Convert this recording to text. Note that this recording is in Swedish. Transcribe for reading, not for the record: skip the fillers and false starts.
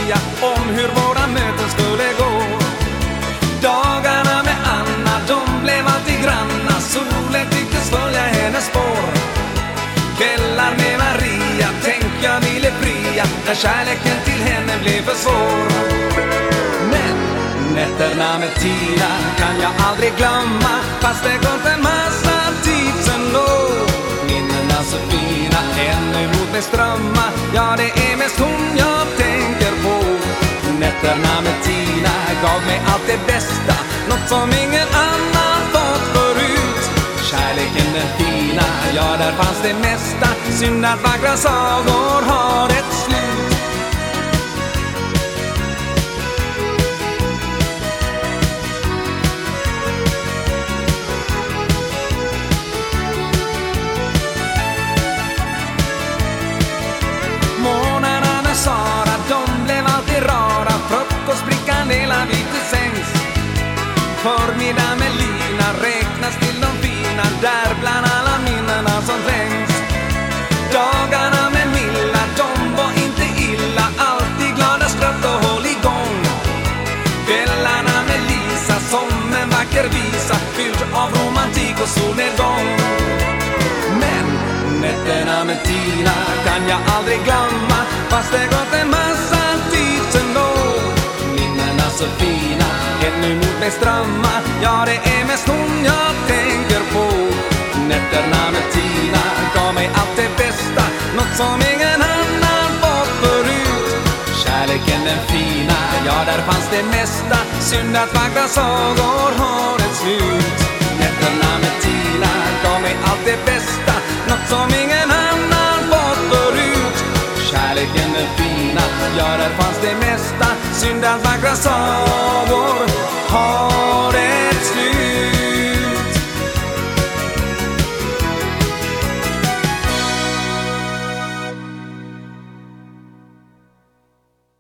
Maria om hur våra möten skulle gå. Dagarna med Anna, de blev alltid granna. Solen tycktes följa hennes spår. Kvällar med Maria, tänk jag ville fria när kärleken till henne blev för svår. Men nätterna med Tina kan jag aldrig glömma, fast det gått en massa tid sen då. Minnena så fina, ännu mot mig strömma. Ja, det är mest hon jag tänker på. Nätterna med Tina gav mig allt det bästa, något som ingen annan fått förut. Kärleken den fina, ja där fanns det mesta. Synd att vackra sagor har ett slut. Månaderna med Sara, de blev alltid rara. Frukostbrickan delar vi till sängs. Förmiddag med Lina räknas till de fina, där bland alla minnena som trängs. Dagarna med Milla, de var inte illa, alltid glada, skratt och håll igång. Kvällarna med Lisa, som en vacker visa, fylld av romantik och solnedgång. Men nätterna med Tina kan jag aldrig glömma, fast det gått en massa tid sen då. Minnena så fina, ännu mot mig strömma. Ja, det är mest hon jag tänker på. Nätterna med Tina gav mig allt det bästa, något som ingen annan fått förut. Kärleken den fina, ja där fanns det mesta. Synd att vackra sagor har ett slut. Nätterna med Tina gav mig allt det bästa, något som ingen annan fått förut. Kärleken den fina, ja där fanns det mesta. Synd att vackra sagor har